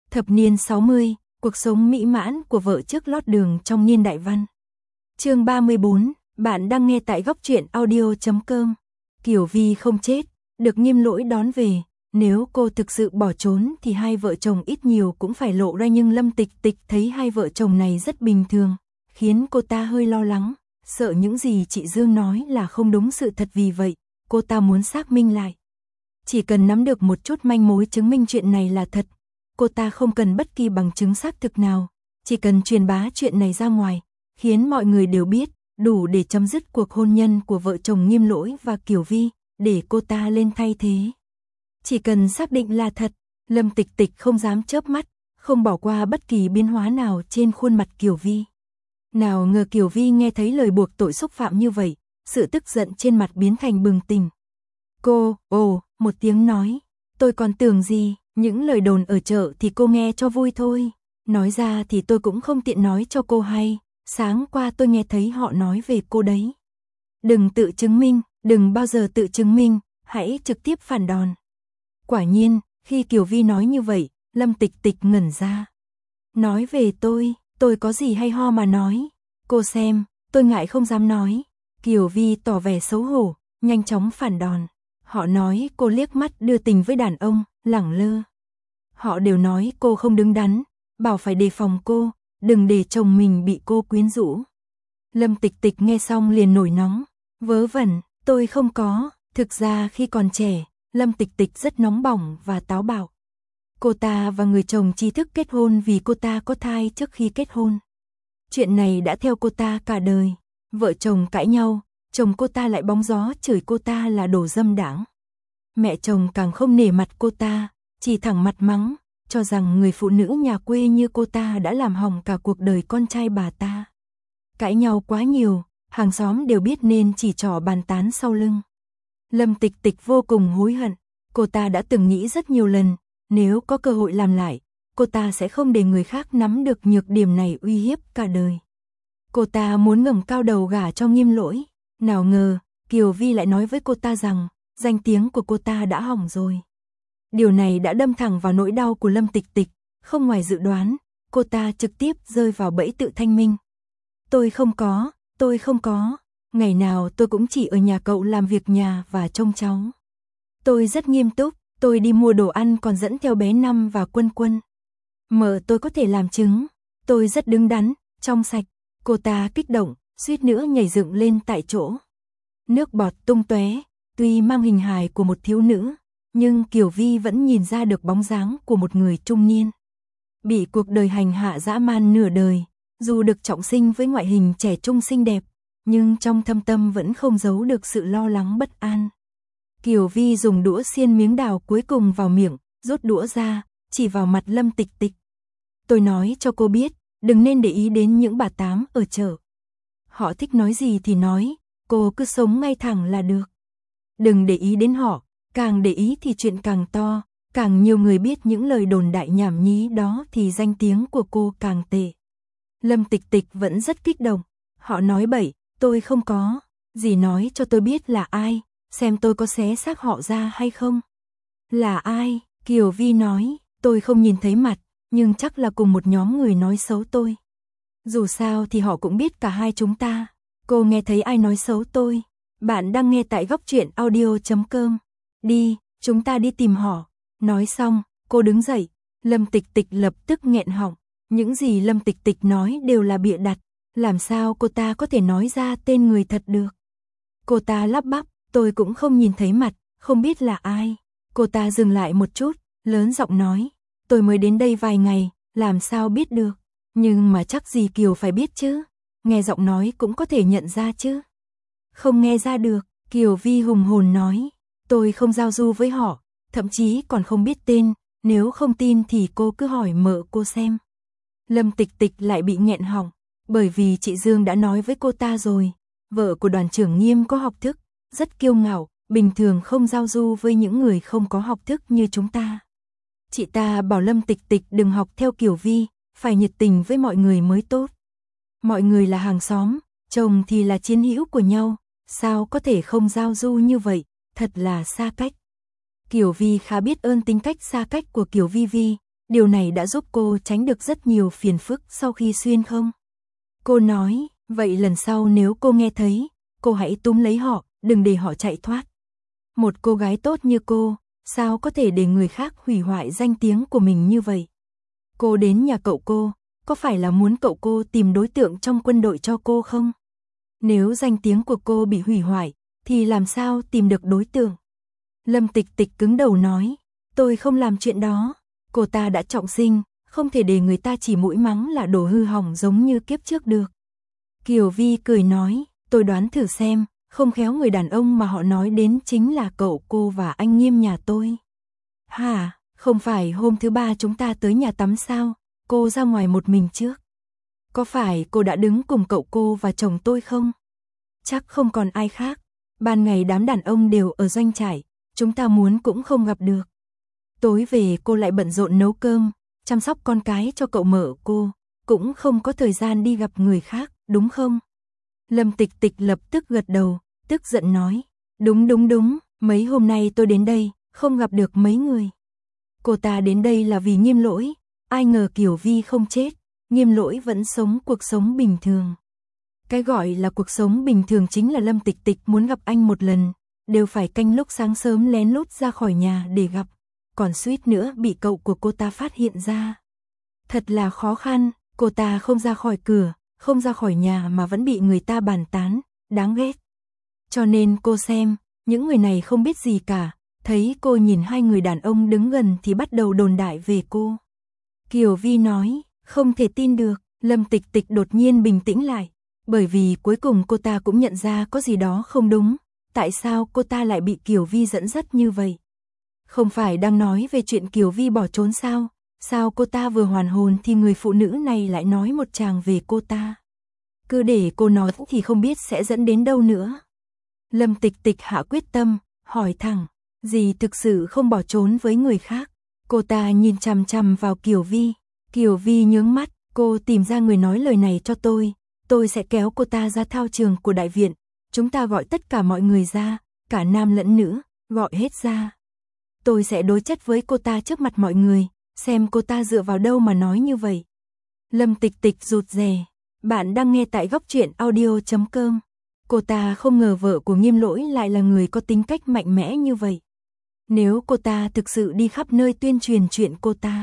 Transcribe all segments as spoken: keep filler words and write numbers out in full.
Thập niên sáu mươi, cuộc sống mỹ mãn của vợ trước lót đường trong niên đại văn. Chương ba mươi bốn, bạn đang nghe tại góc truyện audio chấm com. Kiều Vi không chết, được Nghiêm Lỗi đón về, nếu cô thực sự bỏ trốn thì hai vợ chồng ít nhiều cũng phải lộ ra, nhưng Lâm Tịch Tịch thấy hai vợ chồng này rất bình thường, khiến cô ta hơi lo lắng, sợ những gì chị Dương nói là không đúng sự thật, vì vậy, cô ta muốn xác minh lại. Chỉ cần nắm được một chút manh mối chứng minh chuyện này là thật, cô ta không cần bất kỳ bằng chứng xác thực nào, chỉ cần truyền bá chuyện này ra ngoài, khiến mọi người đều biết, đủ để chấm dứt cuộc hôn nhân của vợ chồng Nghiêm Lỗi và Kiều Vi, để cô ta lên thay thế. Chỉ cần xác định là thật, Lâm Tịch Tịch không dám chớp mắt, không bỏ qua bất kỳ biến hóa nào trên khuôn mặt Kiều Vi. Nào ngờ Kiều Vi nghe thấy lời buộc tội xúc phạm như vậy, sự tức giận trên mặt biến thành bừng tỉnh. Cô, ồ, một tiếng nói, tôi còn tưởng gì, những lời đồn ở chợ thì cô nghe cho vui thôi, nói ra thì tôi cũng không tiện nói cho cô hay, sáng qua tôi nghe thấy họ nói về cô đấy. Đừng tự chứng minh, đừng bao giờ tự chứng minh, hãy trực tiếp phản đòn. Quả nhiên, khi Kiều Vi nói như vậy, Lâm Tịch Tịch ngẩn ra. Nói về tôi, tôi có gì hay ho mà nói, cô xem, tôi ngại không dám nói. Kiều Vi tỏ vẻ xấu hổ, nhanh chóng phản đòn. Họ nói cô liếc mắt đưa tình với đàn ông, lẳng lơ. Họ đều nói cô không đứng đắn, bảo phải đề phòng cô, đừng để chồng mình bị cô quyến rũ. Lâm Tịch Tịch nghe xong liền nổi nóng, vớ vẩn, tôi không có, thực ra khi còn trẻ, Lâm Tịch Tịch rất nóng bỏng và táo bạo. Cô ta và người chồng tri thức kết hôn vì cô ta có thai trước khi kết hôn. Chuyện này đã theo cô ta cả đời, vợ chồng cãi nhau, chồng cô ta lại bóng gió chửi cô ta là đồ dâm đãng. Mẹ chồng càng không nể mặt cô ta, chỉ thẳng mặt mắng, cho rằng người phụ nữ nhà quê như cô ta đã làm hỏng cả cuộc đời con trai bà ta. Cãi nhau quá nhiều, hàng xóm đều biết nên chỉ trỏ bàn tán sau lưng. Lâm Tịch Tịch vô cùng hối hận, cô ta đã từng nghĩ rất nhiều lần, nếu có cơ hội làm lại, cô ta sẽ không để người khác nắm được nhược điểm này uy hiếp cả đời. Cô ta muốn ngẩng cao đầu gả cho Nghiêm Lỗi, nào ngờ, Kiều Vi lại nói với cô ta rằng, danh tiếng của cô ta đã hỏng rồi. Điều này đã đâm thẳng vào nỗi đau của Lâm Tịch Tịch, không ngoài dự đoán, cô ta trực tiếp rơi vào bẫy tự thanh minh. Tôi không có, tôi không có, ngày nào tôi cũng chỉ ở nhà cậu làm việc nhà và trông cháu. Tôi rất nghiêm túc, tôi đi mua đồ ăn còn dẫn theo bé Năm và Quân Quân. Mợ tôi có thể làm chứng, tôi rất đứng đắn, trong sạch. Cô ta kích động, suýt nữa nhảy dựng lên tại chỗ. Nước bọt tung tóe, tuy mang hình hài của một thiếu nữ, nhưng Kiều Vi vẫn nhìn ra được bóng dáng của một người trung niên. Bị cuộc đời hành hạ dã man nửa đời, dù được trọng sinh với ngoại hình trẻ trung xinh đẹp, nhưng trong thâm tâm vẫn không giấu được sự lo lắng bất an. Kiều Vi dùng đũa xiên miếng đào cuối cùng vào miệng, rút đũa ra, chỉ vào mặt Lâm Tịch Tịch. Tôi nói cho cô biết, đừng nên để ý đến những bà tám ở chợ. Họ thích nói gì thì nói, cô cứ sống ngay thẳng là được. Đừng để ý đến họ, càng để ý thì chuyện càng to, càng nhiều người biết những lời đồn đại nhảm nhí đó thì danh tiếng của cô càng tệ. Lâm Tịch Tịch vẫn rất kích động, họ nói bậy, tôi không có, dì nói cho tôi biết là ai, xem tôi có xé xác họ ra hay không. Là ai? Kiều Vi nói, tôi không nhìn thấy mặt, nhưng chắc là cùng một nhóm người nói xấu tôi. Dù sao thì họ cũng biết cả hai chúng ta. Cô nghe thấy ai nói xấu tôi? Bạn đang nghe tại góc truyện audio chấm com. Đi, chúng ta đi tìm họ. Nói xong, cô đứng dậy. Lâm Tịch Tịch lập tức nghẹn họng. Những gì Lâm Tịch Tịch nói đều là bịa đặt. Làm sao cô ta có thể nói ra tên người thật được? Cô ta lắp bắp, tôi cũng không nhìn thấy mặt, không biết là ai. Cô ta dừng lại một chút, lớn giọng nói. Tôi mới đến đây vài ngày, làm sao biết được? Nhưng mà chắc gì Kiều phải biết chứ? Nghe giọng nói cũng có thể nhận ra chứ? Không nghe ra được, Kiều Vi hùng hồn nói. Tôi không giao du với họ, thậm chí còn không biết tên, nếu không tin thì cô cứ hỏi mợ cô xem. Lâm Tịch Tịch lại bị nghẹn họng, bởi vì chị Dương đã nói với cô ta rồi, vợ của đoàn trưởng Nghiêm có học thức, rất kiêu ngạo, bình thường không giao du với những người không có học thức như chúng ta. Chị ta bảo Lâm Tịch Tịch đừng học theo Kiều Vi, phải nhiệt tình với mọi người mới tốt. Mọi người là hàng xóm, chồng thì là chiến hữu của nhau, sao có thể không giao du như vậy, thật là xa cách. Kiều Vi khá biết ơn tính cách xa cách của Kiều Vi Vi, Điều này đã giúp cô tránh được rất nhiều phiền phức sau khi xuyên không? Cô nói, vậy lần sau nếu cô nghe thấy, cô hãy túm lấy họ, đừng để họ chạy thoát. Một cô gái tốt như cô, sao có thể để người khác hủy hoại danh tiếng của mình như vậy? Cô đến nhà cậu cô, có phải là muốn cậu cô tìm đối tượng trong quân đội cho cô không? Nếu danh tiếng của cô bị hủy hoại, thì làm sao tìm được đối tượng? Lâm Tịch Tịch cứng đầu nói, tôi không làm chuyện đó. Cô ta đã trọng sinh, không thể để người ta chỉ mũi mắng là đồ hư hỏng giống như kiếp trước được. Kiều Vi cười nói, tôi đoán thử xem, không khéo người đàn ông mà họ nói đến chính là cậu cô và anh Nghiêm nhà tôi. Hả, không phải hôm thứ ba chúng ta tới nhà tắm sao, cô ra ngoài một mình trước. Có phải cô đã đứng cùng cậu cô và chồng tôi không? Chắc không còn ai khác. Ban ngày đám đàn ông đều ở doanh trại, chúng ta muốn cũng không gặp được. Tối về cô lại bận rộn nấu cơm, chăm sóc con cái cho cậu mợ cô, cũng không có thời gian đi gặp người khác, đúng không? Lâm Tịch Tịch lập tức gật đầu, tức giận nói, đúng đúng đúng, mấy hôm nay tôi đến đây, không gặp được mấy người. Cô ta đến đây là vì Nghiêm Lỗi, ai ngờ Kiều Vi không chết, Nghiêm Lỗi vẫn sống cuộc sống bình thường. Cái gọi là cuộc sống bình thường chính là Lâm Tịch Tịch muốn gặp anh một lần, đều phải canh lúc sáng sớm lén lút ra khỏi nhà để gặp, còn suýt nữa bị cậu của cô ta phát hiện ra. Thật là khó khăn, cô ta không ra khỏi cửa, không ra khỏi nhà mà vẫn bị người ta bàn tán, đáng ghét. Cho nên cô xem, những người này không biết gì cả, thấy cô nhìn hai người đàn ông đứng gần thì bắt đầu đồn đại về cô. Kiều Vi nói, không thể tin được, Lâm Tịch Tịch đột nhiên bình tĩnh lại, bởi vì cuối cùng cô ta cũng nhận ra có gì đó không đúng, tại sao cô ta lại bị Kiều Vi dẫn dắt như vậy? Không phải đang nói về chuyện Kiều Vi bỏ trốn sao? Sao cô ta vừa hoàn hồn thì người phụ nữ này lại nói một tràng về cô ta? Cứ để cô nói thì không biết sẽ dẫn đến đâu nữa. Lâm Tịch Tịch hạ quyết tâm, hỏi thẳng, dì thực sự không bỏ trốn với người khác? Cô ta nhìn chằm chằm vào Kiều Vi, Kiều Vi nhướng mắt, cô tìm ra người nói lời này cho tôi, tôi sẽ kéo cô ta ra thao trường của đại viện, chúng ta gọi tất cả mọi người ra, cả nam lẫn nữ, gọi hết ra. Tôi sẽ đối chất với cô ta trước mặt mọi người, xem cô ta dựa vào đâu mà nói như vậy. Lâm Tịch Tịch rụt rè, bạn đang nghe tại góc truyện audio chấm com. Cô ta không ngờ vợ của Nghiêm Lỗi lại là người có tính cách mạnh mẽ như vậy. Nếu cô ta thực sự đi khắp nơi tuyên truyền chuyện cô ta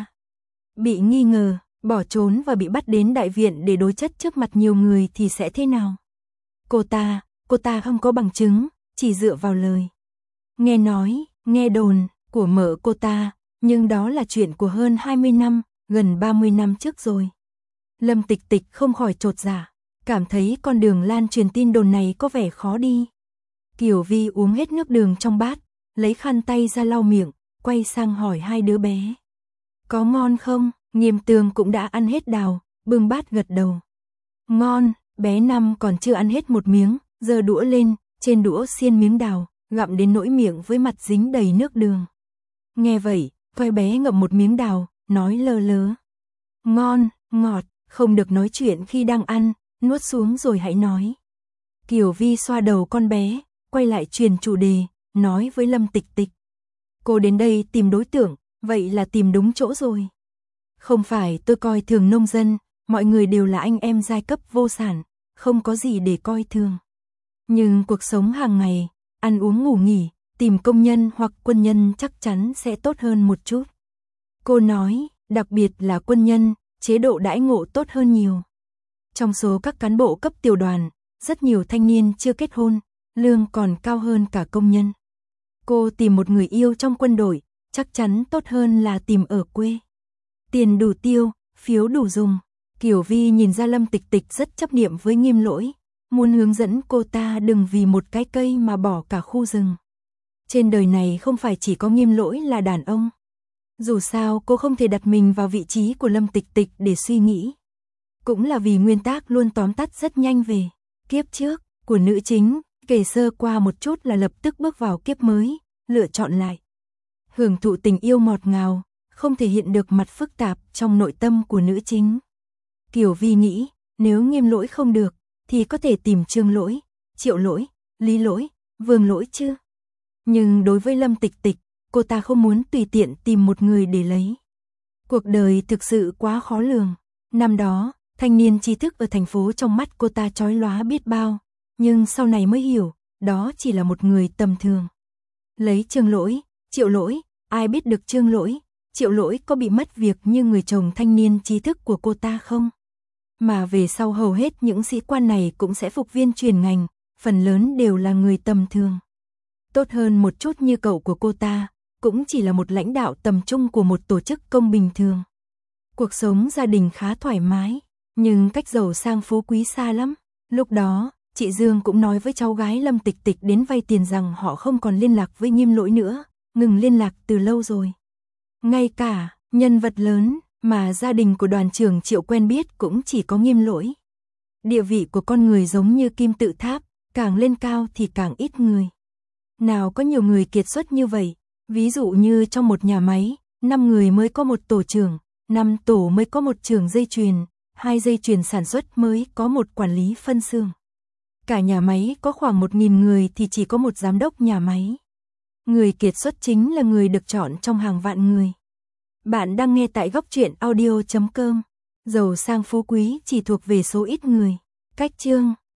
bị nghi ngờ, bỏ trốn và bị bắt đến đại viện để đối chất trước mặt nhiều người thì sẽ thế nào? Cô ta, cô ta không có bằng chứng, chỉ dựa vào lời nghe nói, nghe đồn của mợ cô ta, nhưng đó là chuyện của hơn hai mươi năm, gần ba mươi năm trước rồi. Lâm Tịch Tịch không khỏi chột dạ, cảm thấy con đường lan truyền tin đồn này có vẻ khó đi. Kiều Vi uống hết nước đường trong bát, lấy khăn tay ra lau miệng, quay sang hỏi hai đứa bé. Có ngon không? Nghiêm Tường cũng đã ăn hết đào, bưng bát gật đầu. Ngon, bé Năm còn chưa ăn hết một miếng, giơ đũa lên, trên đũa xiên miếng đào, gặm đến nỗi miệng với mặt dính đầy nước đường. Nghe vậy, coi bé ngậm một miếng đào, nói lơ lớ. Ngon, ngọt, không được nói chuyện khi đang ăn, nuốt xuống rồi hãy nói. Kiều Vi xoa đầu con bé, quay lại truyền chủ đề, nói với Lâm Tịch Tịch. Cô đến đây tìm đối tượng, vậy là tìm đúng chỗ rồi. Không phải tôi coi thường nông dân, mọi người đều là anh em giai cấp vô sản, không có gì để coi thường. Nhưng cuộc sống hàng ngày, ăn uống ngủ nghỉ, tìm công nhân hoặc quân nhân chắc chắn sẽ tốt hơn một chút. Cô nói, đặc biệt là quân nhân, chế độ đãi ngộ tốt hơn nhiều. Trong số các cán bộ cấp tiểu đoàn, rất nhiều thanh niên chưa kết hôn, lương còn cao hơn cả công nhân. Cô tìm một người yêu trong quân đội, chắc chắn tốt hơn là tìm ở quê. Tiền đủ tiêu, phiếu đủ dùng. Kiều Vi nhìn ra Lâm Tịch Tịch rất chấp niệm với Nghiêm Lỗi, muốn hướng dẫn cô ta đừng vì một cái cây mà bỏ cả khu rừng. Trên đời này không phải chỉ có Nghiêm Lỗi là đàn ông. Dù sao cô không thể đặt mình vào vị trí của Lâm Tịch Tịch để suy nghĩ. Cũng là vì nguyên tắc luôn tóm tắt rất nhanh về kiếp trước của nữ chính, kể sơ qua một chút là lập tức bước vào kiếp mới, lựa chọn lại. Hưởng thụ tình yêu ngọt ngào, không thể hiện được mặt phức tạp trong nội tâm của nữ chính. Kiều Vi nghĩ, nếu Nghiêm Lỗi không được, thì có thể tìm Trương Lỗi, Triệu Lỗi, Lý Lỗi, Vương Lỗi chứ. Nhưng đối với Lâm Tịch Tịch, cô ta không muốn tùy tiện tìm một người để lấy. Cuộc đời thực sự quá khó lường. Năm đó, thanh niên trí thức ở thành phố trong mắt cô ta chói lóa biết bao, nhưng sau này mới hiểu, đó chỉ là một người tầm thường. Lấy Trương Lỗi, Triệu Lỗi, ai biết được Trương Lỗi, Triệu Lỗi có bị mất việc như người chồng thanh niên trí thức của cô ta không? Mà về sau hầu hết những sĩ quan này cũng sẽ phục viên chuyển ngành, phần lớn đều là người tầm thường. Tốt hơn một chút như cậu của cô ta, cũng chỉ là một lãnh đạo tầm trung của một tổ chức công bình thường. Cuộc sống gia đình khá thoải mái, nhưng cách giàu sang phú quý xa lắm. Lúc đó, chị Dương cũng nói với cháu gái Lâm Tịch Tịch đến vay tiền rằng họ không còn liên lạc với Nghiêm Lỗi nữa, ngừng liên lạc từ lâu rồi. Ngay cả nhân vật lớn mà gia đình của đoàn trưởng Triệu quen biết cũng chỉ có Nghiêm Lỗi. Địa vị của con người giống như kim tự tháp, càng lên cao thì càng ít người. Nào có nhiều người kiệt xuất như vậy, ví dụ như trong một nhà máy, năm người mới có một tổ trưởng, năm tổ mới có một trưởng dây chuyền, hai dây chuyền sản xuất mới có một quản lý phân xưởng. Cả nhà máy có khoảng một nghìn người thì chỉ có một giám đốc nhà máy. Người kiệt xuất chính là người được chọn trong hàng vạn người. Bạn đang nghe tại góc truyện audio chấm com. Giàu sang phú quý chỉ thuộc về số ít người. Cách chương